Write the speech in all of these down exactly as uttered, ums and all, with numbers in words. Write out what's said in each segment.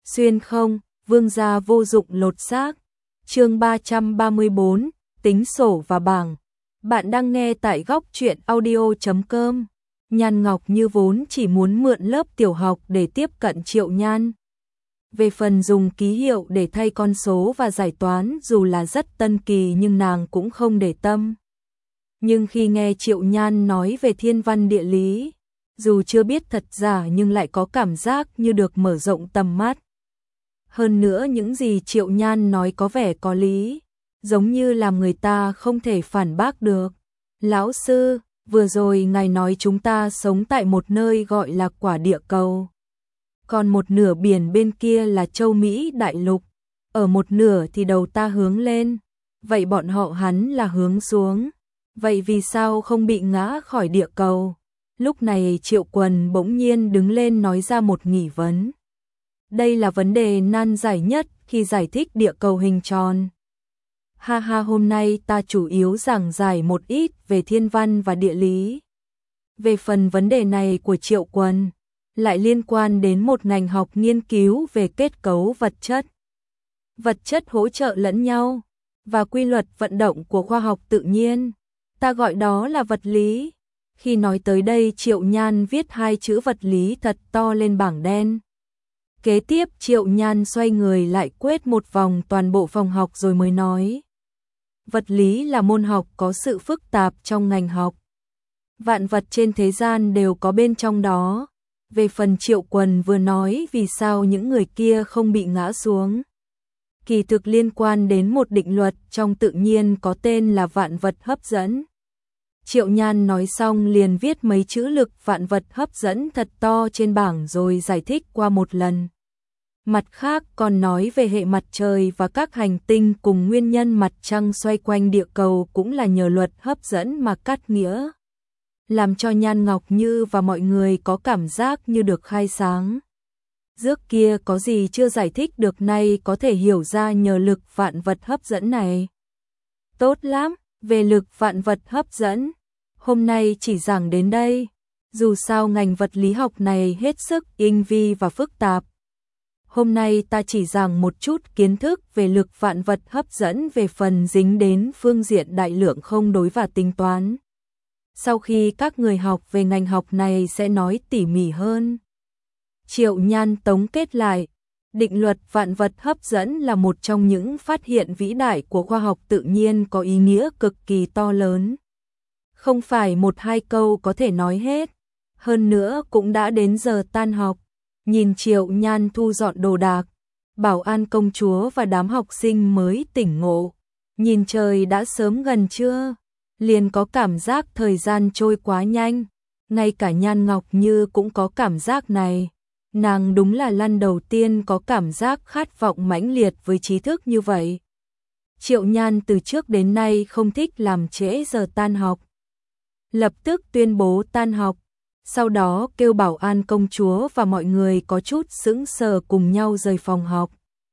Xuyên không, vương gia vô dụng lột xác. Chương ba trăm ba mươi bốn, tính sổ và bảng. Bạn đang nghe tại góc truyện audio chấm com. Nhan Ngọc Như vốn chỉ muốn mượn lớp tiểu học để tiếp cận Triệu Nhan. Về phần dùng ký hiệu để thay con số và giải toán dù là rất tân kỳ nhưng nàng cũng không để tâm. Nhưng khi nghe Triệu Nhan nói về thiên văn địa lý, dù chưa biết thật giả nhưng lại có cảm giác như được mở rộng tầm mắt. Hơn nữa những gì Triệu Nhan nói có vẻ có lý, giống như làm người ta không thể phản bác được. Lão sư, vừa rồi ngài nói chúng ta sống tại một nơi gọi là quả địa cầu. Còn một nửa biển bên kia là châu Mỹ đại lục. Ở một nửa thì đầu ta hướng lên. Vậy bọn họ hắn là hướng xuống. Vậy vì sao không bị ngã khỏi địa cầu? Lúc này Triệu Quần bỗng nhiên đứng lên nói ra một nghi vấn. Đây là vấn đề nan giải nhất khi giải thích địa cầu hình tròn. Ha ha, hôm nay ta chủ yếu giảng giải một ít về thiên văn và địa lý. Về phần vấn đề này của Triệu Quần, lại liên quan đến một ngành học nghiên cứu về kết cấu vật chất. Vật chất hỗ trợ lẫn nhau, và quy luật vận động của khoa học tự nhiên. Ta gọi đó là vật lý. Khi nói tới đây Triệu Nhan viết hai chữ vật lý thật to lên bảng đen. Kế tiếp Triệu Nhan xoay người lại quét một vòng toàn bộ phòng học rồi mới nói. Vật lý là môn học có sự phức tạp trong ngành học. Vạn vật trên thế gian đều có bên trong đó. Về phần Triệu Quần vừa nói vì sao những người kia không bị ngã xuống. Kỳ thực liên quan đến một định luật trong tự nhiên có tên là vạn vật hấp dẫn. Triệu Nhan nói xong liền viết mấy chữ lực vạn vật hấp dẫn thật to trên bảng rồi giải thích qua một lần. Mặt khác còn nói về hệ mặt trời và các hành tinh cùng nguyên nhân mặt trăng xoay quanh địa cầu cũng là nhờ luật hấp dẫn mà cắt nghĩa. Làm cho Nhan Ngọc Như và mọi người có cảm giác như được khai sáng. Trước kia có gì chưa giải thích được nay có thể hiểu ra nhờ lực vạn vật hấp dẫn này. Tốt lắm, về lực vạn vật hấp dẫn, hôm nay chỉ giảng đến đây. Dù sao ngành vật lý học này hết sức tinh vi và phức tạp. Hôm nay ta chỉ giảng một chút kiến thức về lực vạn vật hấp dẫn về phần dính đến phương diện đại lượng không đối và tính toán. Sau khi các người học về ngành học này sẽ nói tỉ mỉ hơn. Triệu Nhan tống kết lại, định luật vạn vật hấp dẫn là một trong những phát hiện vĩ đại của khoa học tự nhiên có ý nghĩa cực kỳ to lớn. Không phải một hai câu có thể nói hết. Hơn nữa cũng đã đến giờ tan học. Nhìn Triệu Nhan thu dọn đồ đạc, Bảo An công chúa và đám học sinh mới tỉnh ngộ. Nhìn trời đã sớm gần trưa, liền có cảm giác thời gian trôi quá nhanh. Ngay cả Nhan Ngọc Như cũng có cảm giác này. Nàng đúng là lần đầu tiên có cảm giác khát vọng mãnh liệt với trí thức như vậy. Triệu Nhan từ trước đến nay không thích làm trễ giờ tan học. Lập tức tuyên bố tan học. Sau đó kêu Bảo An công chúa và mọi người có chút sững sờ cùng nhau rời phòng học.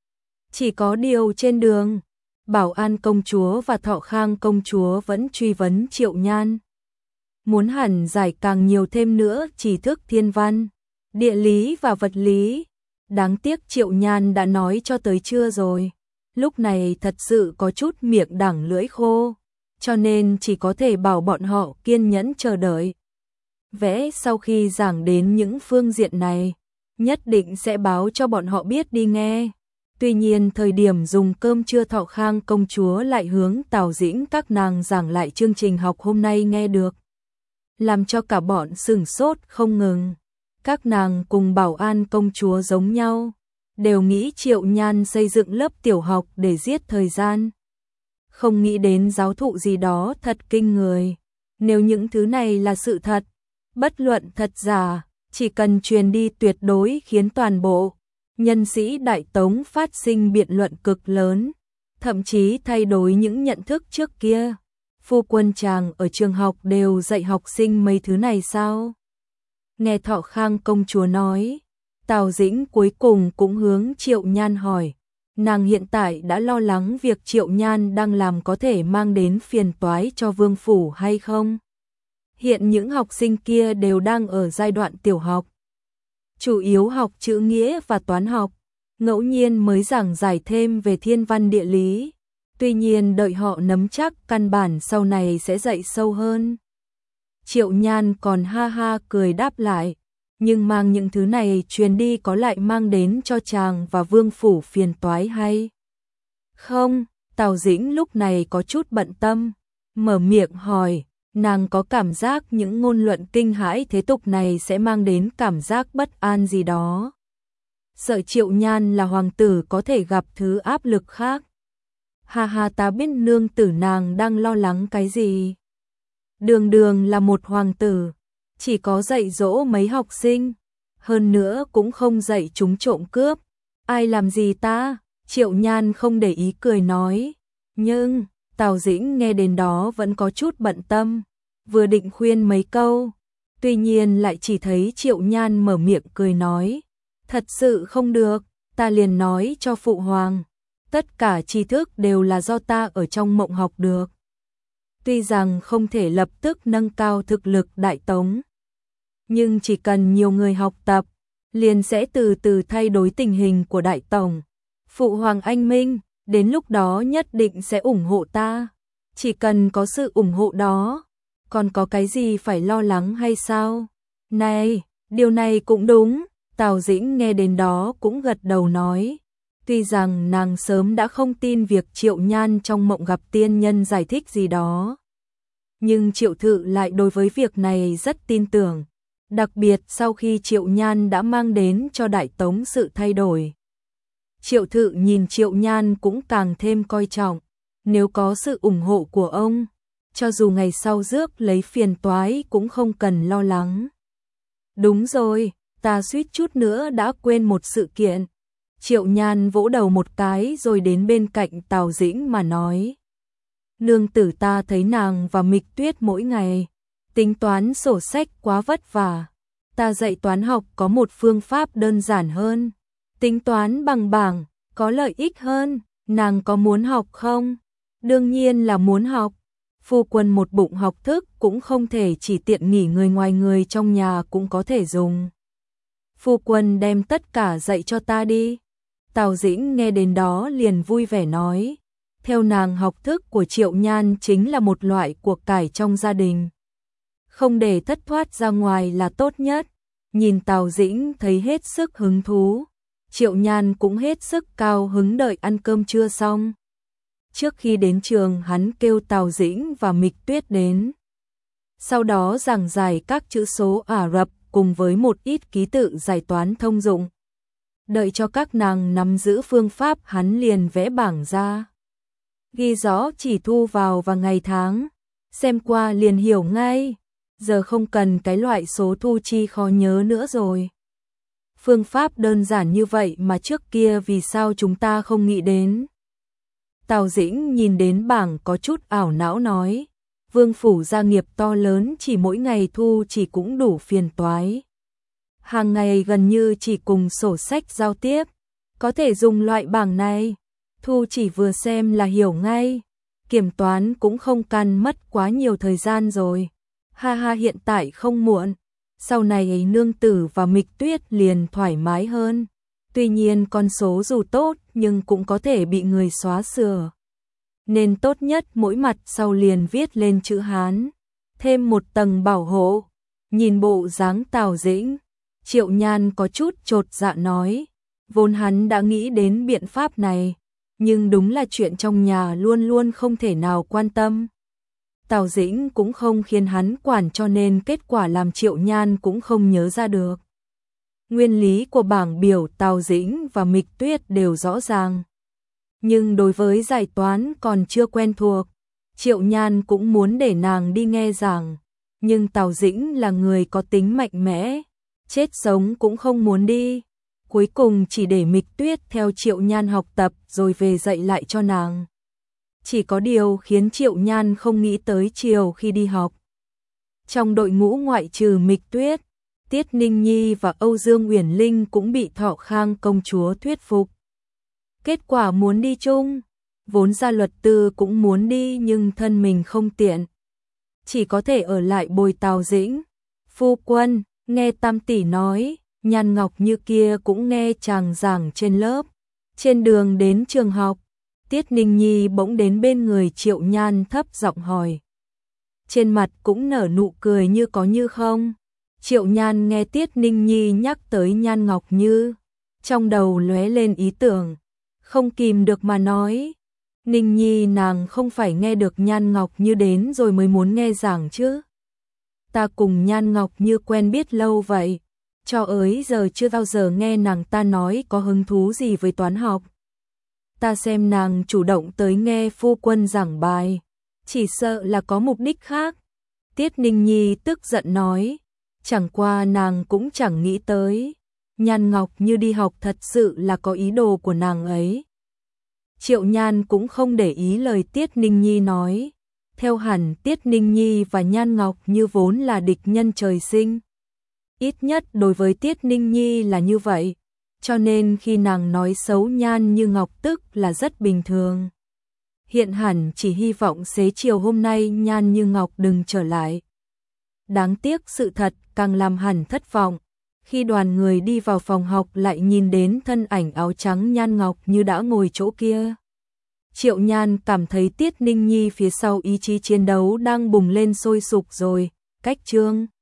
Chỉ có điều trên đường, Bảo An công chúa và Thọ Khang công chúa vẫn truy vấn Triệu Nhan. Muốn hẳn giải càng nhiều thêm nữa tri thức thiên văn, địa lý và vật lý. Đáng tiếc Triệu Nhan đã nói cho tới trưa rồi. Lúc này thật sự có chút miệng đắng lưỡi khô, cho nên chỉ có thể bảo bọn họ kiên nhẫn chờ đợi. Vẽ sau khi giảng đến những phương diện này, nhất định sẽ báo cho bọn họ biết đi nghe. Tuy nhiên thời điểm dùng cơm trưa Thọ Khang công chúa lại hướng Tào Dĩnh các nàng giảng lại chương trình học hôm nay nghe được. Làm cho cả bọn sửng sốt không ngừng. Các nàng cùng Bảo An công chúa giống nhau, đều nghĩ Triệu Nhan xây dựng lớp tiểu học để giết thời gian. Không nghĩ đến giáo thụ gì đó thật kinh người. Nếu những thứ này là sự thật, bất luận thật giả, chỉ cần truyền đi tuyệt đối khiến toàn bộ nhân sĩ Đại Tống phát sinh biện luận cực lớn, thậm chí thay đổi những nhận thức trước kia. Phu quân chàng ở trường học đều dạy học sinh mấy thứ này sao? Nghe Thọ Khang công chúa nói, Tào Dĩnh cuối cùng cũng hướng Triệu Nhan hỏi. Nàng hiện tại đã lo lắng việc Triệu Nhan đang làm có thể mang đến phiền toái cho vương phủ hay không? Hiện những học sinh kia đều đang ở giai đoạn tiểu học, chủ yếu học chữ nghĩa và toán học. ngẫu nhiên mới giảng giải thêm về thiên văn địa lý. Tuy nhiên đợi họ nắm chắc căn bản sau này sẽ dạy sâu hơn. Triệu Nhan còn ha ha cười đáp lại, nhưng mang những thứ này truyền đi có lại mang đến cho chàng và vương phủ phiền toái hay không? Tào Dĩnh lúc này có chút bận tâm, mở miệng hỏi, nàng có cảm giác những ngôn luận kinh hãi thế tục này sẽ mang đến cảm giác bất an gì đó. Sợ Triệu Nhan là hoàng tử có thể gặp thứ áp lực khác. Ha ha, ta biết nương tử nàng đang lo lắng cái gì. Đường đường là một hoàng tử, chỉ có dạy dỗ mấy học sinh, hơn nữa cũng không dạy chúng trộm cướp. Ai làm gì ta? Triệu Nhan không để ý cười nói. Nhưng, Tào Dĩnh nghe đến đó vẫn có chút bận tâm, vừa định khuyên mấy câu, tuy nhiên lại chỉ thấy Triệu Nhan mở miệng cười nói. Thật sự không được, ta liền nói cho phụ hoàng. Tất cả tri thức đều là do ta ở trong mộng học được. Tuy rằng không thể lập tức nâng cao thực lực Đại Tống, nhưng chỉ cần nhiều người học tập, liền sẽ từ từ thay đổi tình hình của Đại Tống. Phụ hoàng anh minh, đến lúc đó nhất định sẽ ủng hộ ta. Chỉ cần có sự ủng hộ đó, còn có cái gì phải lo lắng hay sao? Này, điều này cũng đúng. Tào Dĩnh nghe đến đó cũng gật đầu nói. Tuy rằng nàng sớm đã không tin việc Triệu Nhan trong mộng gặp tiên nhân giải thích gì đó, nhưng Triệu Thự lại đối với việc này rất tin tưởng, đặc biệt sau khi Triệu Nhan đã mang đến cho Đại Tống sự thay đổi. Triệu Thự nhìn Triệu Nhan cũng càng thêm coi trọng, nếu có sự ủng hộ của ông, cho dù ngày sau rước lấy phiền toái cũng không cần lo lắng. Đúng rồi, ta suýt chút nữa đã quên một sự kiện. Triệu Nhan vỗ đầu một cái rồi đến bên cạnh Tào Dĩnh mà nói. Nương tử, ta thấy nàng và Mịch Tuyết mỗi ngày tính toán sổ sách quá vất vả. Ta dạy toán học có một phương pháp đơn giản hơn. Tính toán bằng bảng, có lợi ích hơn. Nàng có muốn học không? Đương nhiên là muốn học. Phu quân một bụng học thức cũng không thể chỉ tiện nghỉ người ngoài, người trong nhà cũng có thể dùng. Phu quân đem tất cả dạy cho ta đi. Tào Dĩnh nghe đến đó liền vui vẻ nói. Theo nàng, học thức của Triệu Nhan chính là một loại của cải trong gia đình, không để thất thoát ra ngoài là tốt nhất. Nhìn Tào Dĩnh thấy hết sức hứng thú, Triệu Nhan cũng hết sức cao hứng đợi ăn cơm trưa xong. Trước khi đến trường, hắn kêu Tào Dĩnh và Mịch Tuyết đến, sau đó giảng giải các chữ số Ả Rập cùng với một ít ký tự giải toán thông dụng. Đợi cho các nàng nắm giữ phương pháp, hắn liền vẽ bảng ra, ghi rõ chỉ thu vào và ngày tháng, xem qua liền hiểu ngay. Giờ không cần cái loại số thu chi khó nhớ nữa rồi. Phương pháp đơn giản như vậy mà trước kia vì sao chúng ta không nghĩ đến? Tào Dĩnh nhìn đến bảng có chút ảo não nói. Vương phủ gia nghiệp to lớn, chỉ mỗi ngày thu chỉ cũng đủ phiền toái. Hàng ngày gần như chỉ cùng sổ sách giao tiếp, có thể dùng loại bảng này, thu chỉ vừa xem là hiểu ngay, kiểm toán cũng không cần mất quá nhiều thời gian rồi. Ha ha, hiện tại không muộn, sau này ấy nương tử và Mịch Tuyết liền thoải mái hơn. Tuy nhiên con số dù tốt nhưng cũng có thể bị người xóa sửa, nên tốt nhất mỗi mặt sau liền viết lên chữ Hán, thêm một tầng bảo hộ. Nhìn bộ dáng Tào Dĩnh, Triệu Nhan có chút chột dạ nói. Vốn hắn đã nghĩ đến biện pháp này, nhưng đúng là chuyện trong nhà luôn luôn không thể nào quan tâm. Tào Dĩnh cũng không khiến hắn quản, cho nên kết quả làm Triệu Nhan cũng không nhớ ra được. Nguyên lý của bảng biểu Tào Dĩnh và Mịch Tuyết đều rõ ràng, nhưng đối với giải toán còn chưa quen thuộc. Triệu Nhan cũng muốn để nàng đi nghe giảng, nhưng Tào Dĩnh là người có tính mạnh mẽ, chết sống cũng không muốn đi. Cuối cùng chỉ để Mịch Tuyết theo Triệu Nhan học tập rồi về dạy lại cho nàng. Chỉ có điều khiến Triệu Nhan không nghĩ tới, chiều khi đi học, trong đội ngũ ngoại trừ Mịch Tuyết, Tiết Ninh Nhi và Âu Dương Uyển Linh cũng bị Thọ Khang công chúa thuyết phục. Kết quả muốn đi chung, vốn ra Luật Tư cũng muốn đi nhưng thân mình không tiện, chỉ có thể ở lại bồi Tào Dĩnh. Phu quân, nghe Tam tỷ nói, Nhan Ngọc Như kia cũng nghe chàng giảng trên lớp. Trên đường đến trường học, Tiết Ninh Nhi bỗng đến bên người Triệu Nhan thấp giọng hỏi. Trên mặt cũng nở nụ cười như có như không. Triệu Nhan nghe Tiết Ninh Nhi nhắc tới Nhan Ngọc Như, trong đầu lóe lên ý tưởng, không kìm được mà nói. Ninh Nhi nàng không phải nghe được Nhan Ngọc Như đến rồi mới muốn nghe giảng chứ. Ta cùng Nhan Ngọc Như quen biết lâu vậy, cho ới giờ chưa bao giờ nghe nàng ta nói có hứng thú gì với toán học. Ta xem nàng chủ động tới nghe phu quân giảng bài, chỉ sợ là có mục đích khác. Tiết Ninh Nhi tức giận nói, chẳng qua nàng cũng chẳng nghĩ tới, Nhan Ngọc Như đi học thật sự là có ý đồ của nàng ấy. Triệu Nhan cũng không để ý lời Tiết Ninh Nhi nói, theo hẳn Tiết Ninh Nhi và Nhan Ngọc Như vốn là địch nhân trời sinh. Ít nhất đối với Tiết Ninh Nhi là như vậy, cho nên khi nàng nói xấu Nhan Như Ngọc tức là rất bình thường. Hiện hẳn chỉ hy vọng xế chiều hôm nay Nhan Như Ngọc đừng trở lại. Đáng tiếc sự thật càng làm hẳn thất vọng, khi đoàn người đi vào phòng học lại nhìn đến thân ảnh áo trắng Nhan Ngọc Như đã ngồi chỗ kia. Triệu Nhan cảm thấy Tiết Ninh Nhi phía sau ý chí chiến đấu đang bùng lên sôi sục rồi, cách chương